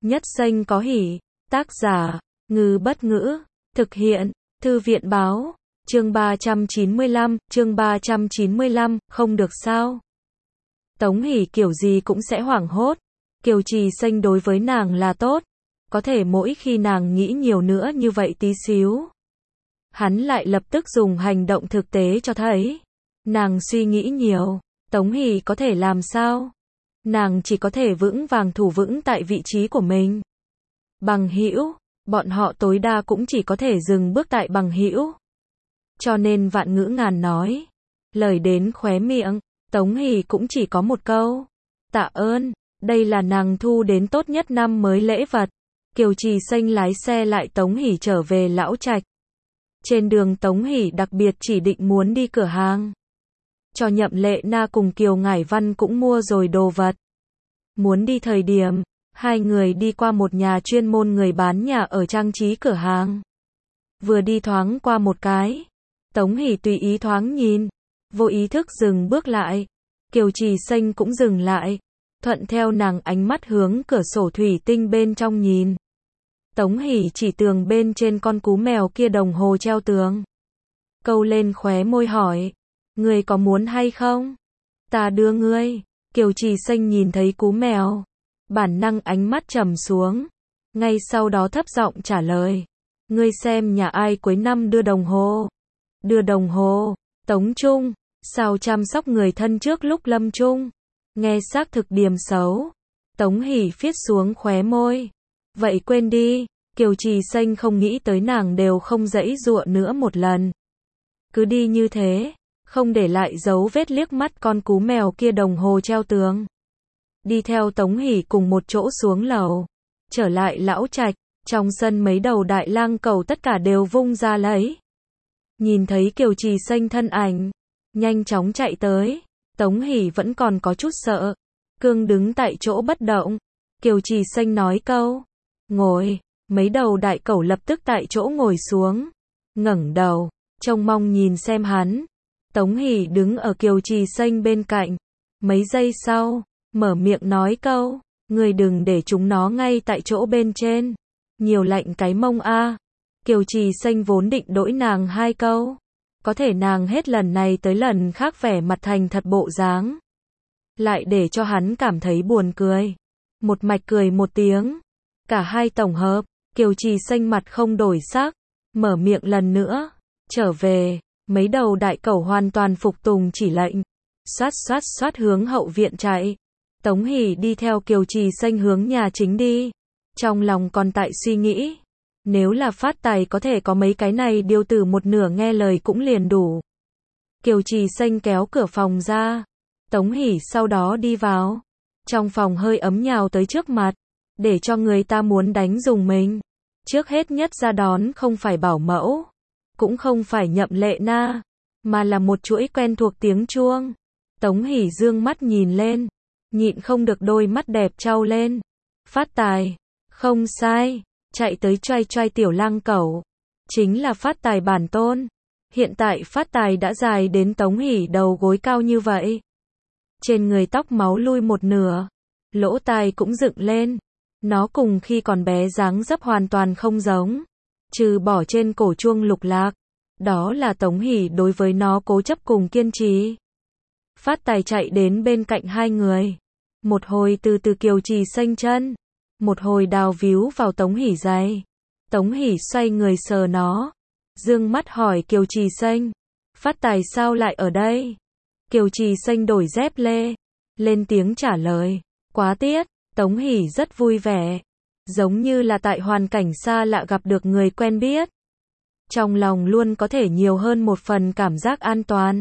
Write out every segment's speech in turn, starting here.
Nhất danh có hỷ. Tác giả, Ngư Bất Ngữ. Thực hiện, Thư viện Báo. Chương 395, không được sao. Tống Hỷ kiểu gì cũng sẽ hoảng hốt. Kiều Trì Xanh đối với nàng là tốt. Có thể mỗi khi nàng nghĩ nhiều nữa như vậy tí xíu, hắn lại lập tức dùng hành động thực tế cho thấy. Nàng suy nghĩ nhiều, Tống Hỷ có thể làm sao? Nàng chỉ có thể vững vàng thủ vững tại vị trí của mình. Bằng hữu, bọn họ tối đa cũng chỉ có thể dừng bước tại bằng hữu. Cho nên Vạn Ngữ Ngàn nói, lời đến khóe miệng, Tống Hỷ cũng chỉ có một câu. Tạ ơn, đây là nàng thu đến tốt nhất năm mới lễ vật. Kiều Trì Xanh lái xe lại Tống Hỷ trở về Lão Trạch. Trên đường Tống Hỷ đặc biệt chỉ định muốn đi cửa hàng. Cho Nhậm Lệ Na cùng Kiều Ngải Văn cũng mua rồi đồ vật. Muốn đi thời điểm, hai người đi qua một nhà chuyên môn người bán nhà ở trang trí cửa hàng. Vừa đi thoáng qua một cái, Tống Hỷ tùy ý thoáng nhìn, vô ý thức dừng bước lại. Kiều Trì Xanh cũng dừng lại, thuận theo nàng ánh mắt hướng cửa sổ thủy tinh bên trong nhìn. Tống Hỷ chỉ tường bên trên con cú mèo kia đồng hồ treo tường. Câu lên khóe môi hỏi, ngươi có muốn hay không? Ta đưa ngươi. Kiều Trì Xanh nhìn thấy cú mèo, bản năng ánh mắt trầm xuống. Ngay sau đó thấp giọng trả lời, ngươi xem nhà ai cuối năm đưa đồng hồ? Đưa đồng hồ? Tống Trung, sao chăm sóc người thân trước lúc lâm chung? Nghe xác thực điểm xấu. Tống Hỷ phiết xuống khóe môi. Vậy quên đi. Kiều Trì Xanh không nghĩ tới nàng đều không giãy giụa nữa một lần. Cứ đi như thế, không để lại dấu vết liếc mắt con cú mèo kia đồng hồ treo tường. Đi theo Tống Hỷ cùng một chỗ xuống lầu. Trở lại Lão Trạch, trong sân mấy đầu đại lang cẩu tất cả đều vung ra lấy. Nhìn thấy Kiều Trì Xanh thân ảnh, nhanh chóng chạy tới. Tống Hỷ vẫn còn có chút sợ, cương đứng tại chỗ bất động. Kiều Trì Xanh nói câu, ngồi. Mấy đầu đại cẩu lập tức tại chỗ ngồi xuống, ngẩng đầu, trông mong nhìn xem hắn. Tống Hỷ đứng ở Kiều Trì Xanh bên cạnh. Mấy giây sau, mở miệng nói câu, ngươi đừng để chúng nó ngay tại chỗ bên trên. Nhiều lạnh cái mông a. Kiều Trì Xanh vốn định đỗi nàng hai câu. Có thể nàng hết lần này tới lần khác vẻ mặt thành thật bộ dáng, lại để cho hắn cảm thấy buồn cười. Một mạch cười một tiếng. Cả hai tổng hợp, Kiều Trì Xanh mặt không đổi sắc, mở miệng lần nữa, trở về. Mấy đầu đại cẩu hoàn toàn phục tùng chỉ lệnh, xoát xoát xoát hướng hậu viện chạy. Tống Hỷ đi theo Kiều Trì Xanh hướng nhà chính đi. Trong lòng còn tại suy nghĩ, nếu là Phát Tài có thể có mấy cái này điêu tử một nửa nghe lời cũng liền đủ. Kiều Trì Xanh kéo cửa phòng ra. Tống Hỷ sau đó đi vào. Trong phòng hơi ấm nhào tới trước mặt, để cho người ta muốn đánh dùng mình. Trước hết nhất ra đón không phải bảo mẫu, cũng không phải Nhậm Lệ Na, mà là một chuỗi quen thuộc tiếng chuông. Tống Hỷ dương mắt nhìn lên, nhịn không được đôi mắt đẹp trao lên. Phát Tài, không sai, chạy tới choai choai tiểu lang cẩu, chính là Phát Tài bản tôn. Hiện tại Phát Tài đã dài đến Tống Hỷ đầu gối cao như vậy. Trên người tóc máu lui một nửa, lỗ tai cũng dựng lên. Nó cùng khi còn bé dáng dấp hoàn toàn không giống, trừ bỏ trên cổ chuông lục lạc. Đó là Tống Hỷ đối với nó cố chấp cùng kiên trì. Phát Tài chạy đến bên cạnh hai người. Một hồi từ từ Kiều Trì Xanh chân, một hồi đào víu vào Tống Hỷ giày. Tống Hỷ xoay người sờ nó, dương mắt hỏi Kiều Trì Xanh, Phát Tài sao lại ở đây? Kiều Trì Xanh đổi dép lê, lên tiếng trả lời, quá tiết. Tống Hỷ rất vui vẻ, giống như là tại hoàn cảnh xa lạ gặp được người quen biết. Trong lòng luôn có thể nhiều hơn một phần cảm giác an toàn.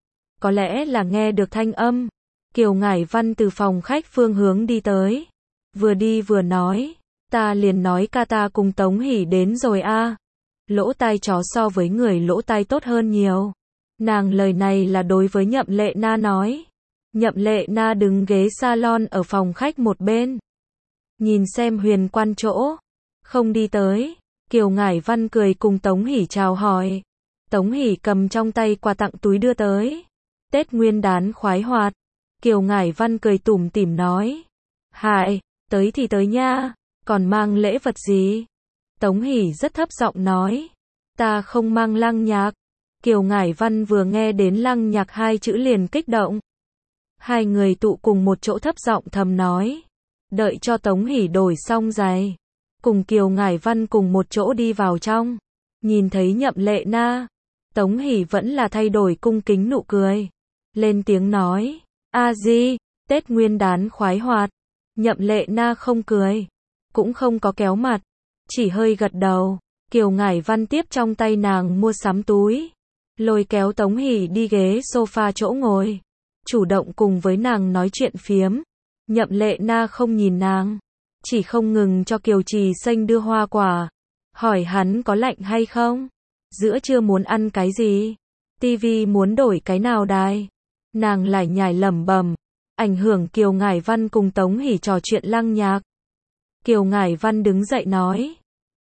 Có lẽ là nghe được thanh âm, Kiều Ngải Văn từ phòng khách phương hướng đi tới. Vừa đi vừa nói, ta liền nói ca ta cùng Tống Hỷ đến rồi a. Lỗ tai chó so với người lỗ tai tốt hơn nhiều. Nàng lời này là đối với Nhậm Lệ Na nói. Nhậm Lệ Na đứng ghế salon ở phòng khách một bên, nhìn xem Huyền Quan chỗ, không đi tới. Kiều Ngải Văn cười cùng Tống Hỷ chào hỏi. Tống Hỷ cầm trong tay quà tặng túi đưa tới. Tết Nguyên Đán khoái hoạt. Kiều Ngải Văn cười tủm tỉm nói, hại, tới thì tới nha, còn mang lễ vật gì? Tống Hỷ rất thấp giọng nói, ta không mang lăng nhạc. Kiều Ngải Văn vừa nghe đến lăng nhạc hai chữ liền kích động. Hai người tụ cùng một chỗ thấp giọng thầm nói, đợi cho Tống Hỷ đổi xong giày, cùng Kiều Ngải Văn cùng một chỗ đi vào trong. Nhìn thấy Nhậm Lệ Na, Tống Hỷ vẫn là thay đổi cung kính nụ cười, lên tiếng nói, a di, Tết Nguyên Đán khoái hoạt. Nhậm Lệ Na không cười, cũng không có kéo mặt, chỉ hơi gật đầu. Kiều Ngải Văn tiếp trong tay nàng mua sắm túi, lôi kéo Tống Hỷ đi ghế sofa chỗ ngồi, chủ động cùng với nàng nói chuyện phiếm. Nhậm Lệ Na không nhìn nàng, chỉ không ngừng cho Kiều Trì Xanh đưa hoa quả, hỏi hắn có lạnh hay không, giữa trưa muốn ăn cái gì, tivi muốn đổi cái nào đài. Nàng lải nhải lẩm bẩm, ảnh hưởng Kiều Ngải Văn cùng Tống Hỷ trò chuyện lăng nhạc. Kiều Ngải Văn đứng dậy nói,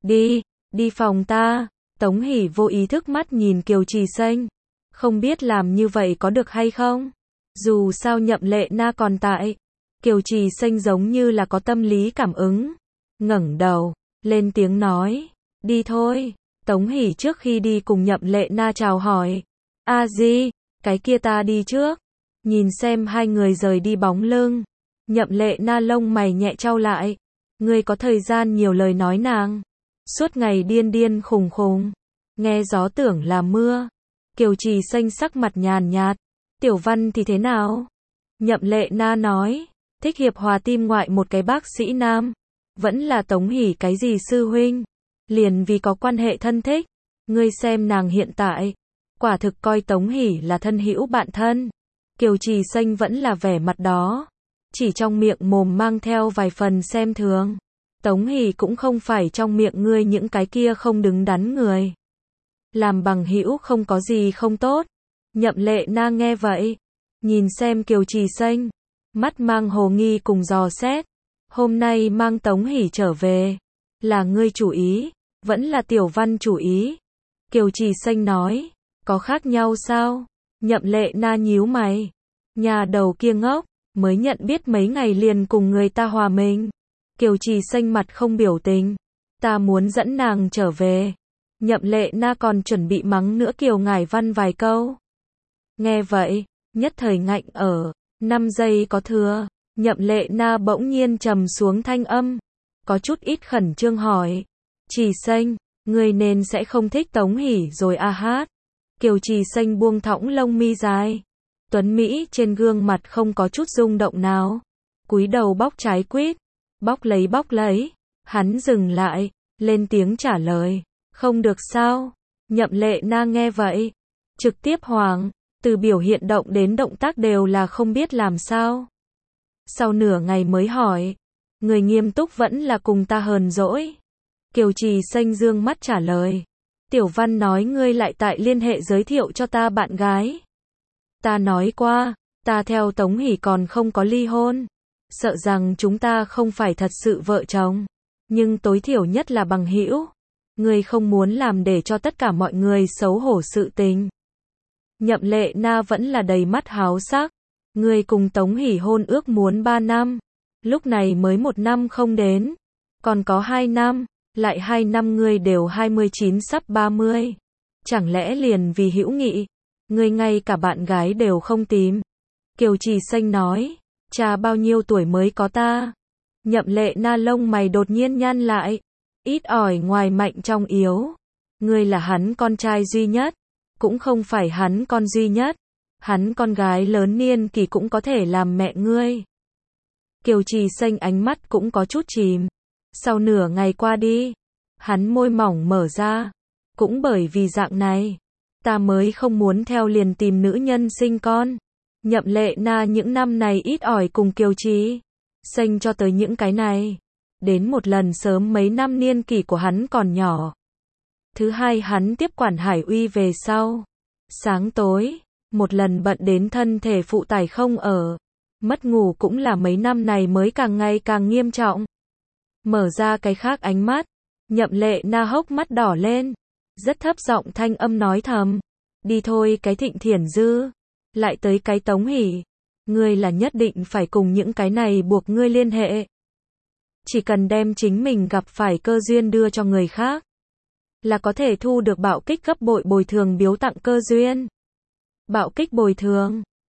đi phòng ta. Tống Hỷ vô ý thức mắt nhìn Kiều Trì Xanh, không biết làm như vậy có được hay không, dù sao Nhậm Lệ Na còn tại. Kiều Trì Xanh giống như là có tâm lý cảm ứng, ngẩng đầu, lên tiếng nói, đi thôi. Tống Hỷ trước khi đi cùng Nhậm Lệ Na chào hỏi, a di, cái kia ta đi trước. Nhìn xem hai người rời đi bóng lưng, Nhậm Lệ Na lông mày nhẹ chau lại, ngươi có thời gian nhiều lời nói nàng, suốt ngày điên điên khùng khùng, nghe gió tưởng là mưa. Kiều Trì Xanh sắc mặt nhàn nhạt, Tiểu Văn thì thế nào? Nhậm Lệ Na nói, thích hiệp hòa tim ngoại một cái bác sĩ nam, vẫn là Tống Hỷ cái gì sư huynh, liền vì có quan hệ thân thích. Ngươi xem nàng hiện tại, quả thực coi Tống Hỷ là thân hữu bạn thân. Kiều Trì Xanh vẫn là vẻ mặt đó, chỉ trong miệng mồm mang theo vài phần xem thường. Tống Hỷ cũng không phải trong miệng ngươi những cái kia không đứng đắn người. Làm bằng hữu không có gì không tốt. Nhậm Lệ Na nghe vậy, nhìn xem Kiều Trì Xanh, mắt mang hồ nghi cùng dò xét. Hôm nay mang Tống Hỷ trở về, là ngươi chủ ý, vẫn là Tiểu Văn chủ ý? Kiều Trì Xanh nói, có khác nhau sao? Nhậm Lệ Na nhíu mày, nhà đầu kia ngốc, mới nhận biết mấy ngày liền cùng người ta hòa mình. Kiều Trì Xanh mặt không biểu tình, ta muốn dẫn nàng trở về. Nhậm Lệ Na còn chuẩn bị mắng nữa Kiều Ngải Văn vài câu. Nghe vậy, nhất thời ngạnh ở, 5 giây có thừa. Nhậm Lệ Na bỗng nhiên trầm xuống thanh âm, có chút ít khẩn trương hỏi, Trì Xanh, ngươi nên sẽ không thích Tống Hỷ rồi a hát. Kiều Trì Xanh buông thõng lông mi dài, tuấn mỹ trên gương mặt không có chút rung động nào, cúi đầu bóc trái quýt, bóc lấy. Hắn dừng lại, lên tiếng trả lời, không được sao? Nhậm Lệ Na nghe vậy, trực tiếp hoảng, từ biểu hiện động đến động tác đều là không biết làm sao. Sau nửa ngày mới hỏi, người nghiêm túc vẫn là cùng ta hờn dỗi? Kiều Trì Xanh dương mắt trả lời, Tiểu Văn nói ngươi lại tại liên hệ giới thiệu cho ta bạn gái. Ta nói qua, ta theo Tống Hỷ còn không có ly hôn, sợ rằng chúng ta không phải thật sự vợ chồng, nhưng tối thiểu nhất là bằng hữu. Ngươi không muốn làm để cho tất cả mọi người xấu hổ sự tình. Nhậm Lệ Na vẫn là đầy mắt háo sắc, ngươi cùng Tống Hỷ hôn ước muốn 3 năm, lúc này mới 1 năm không đến, còn có 2 năm, lại 2 năm ngươi đều 29 sắp 30. Chẳng lẽ liền vì hữu nghị, ngươi ngay cả bạn gái đều không tìm? Kiều Trì Xanh nói, cha bao nhiêu tuổi mới có ta? Nhậm Lệ Na lông mày đột nhiên nhăn lại, ít ỏi ngoài mạnh trong yếu. Ngươi là hắn con trai duy nhất, cũng không phải hắn con duy nhất. Hắn con gái lớn niên kỷ cũng có thể làm mẹ ngươi. Kiều Trì Xanh ánh mắt cũng có chút chìm. Sau nửa ngày qua đi, hắn môi mỏng mở ra. Cũng bởi vì dạng này, ta mới không muốn theo liền tìm nữ nhân sinh con. Nhậm Lệ Na những năm này ít ỏi cùng Kiều Trì Xanh cho tới những cái này. Đến một lần sớm mấy năm niên kỷ của hắn còn nhỏ. Thứ hai hắn tiếp quản Hải Uy về sau. Sáng tối, một lần bận đến thân thể phụ tải không ở. Mất ngủ cũng là mấy năm này mới càng ngày càng nghiêm trọng. Mở ra cái khác ánh mắt, Nhậm Lệ Na hốc mắt đỏ lên, rất thấp giọng thanh âm nói thầm, đi thôi cái Thịnh Thiển Dư, lại tới cái Tống Hỷ, ngươi là nhất định phải cùng những cái này buộc ngươi liên hệ. Chỉ cần đem chính mình gặp phải cơ duyên đưa cho người khác, là có thể thu được bạo kích gấp bội bồi thường biếu tặng cơ duyên. Bạo kích bồi thường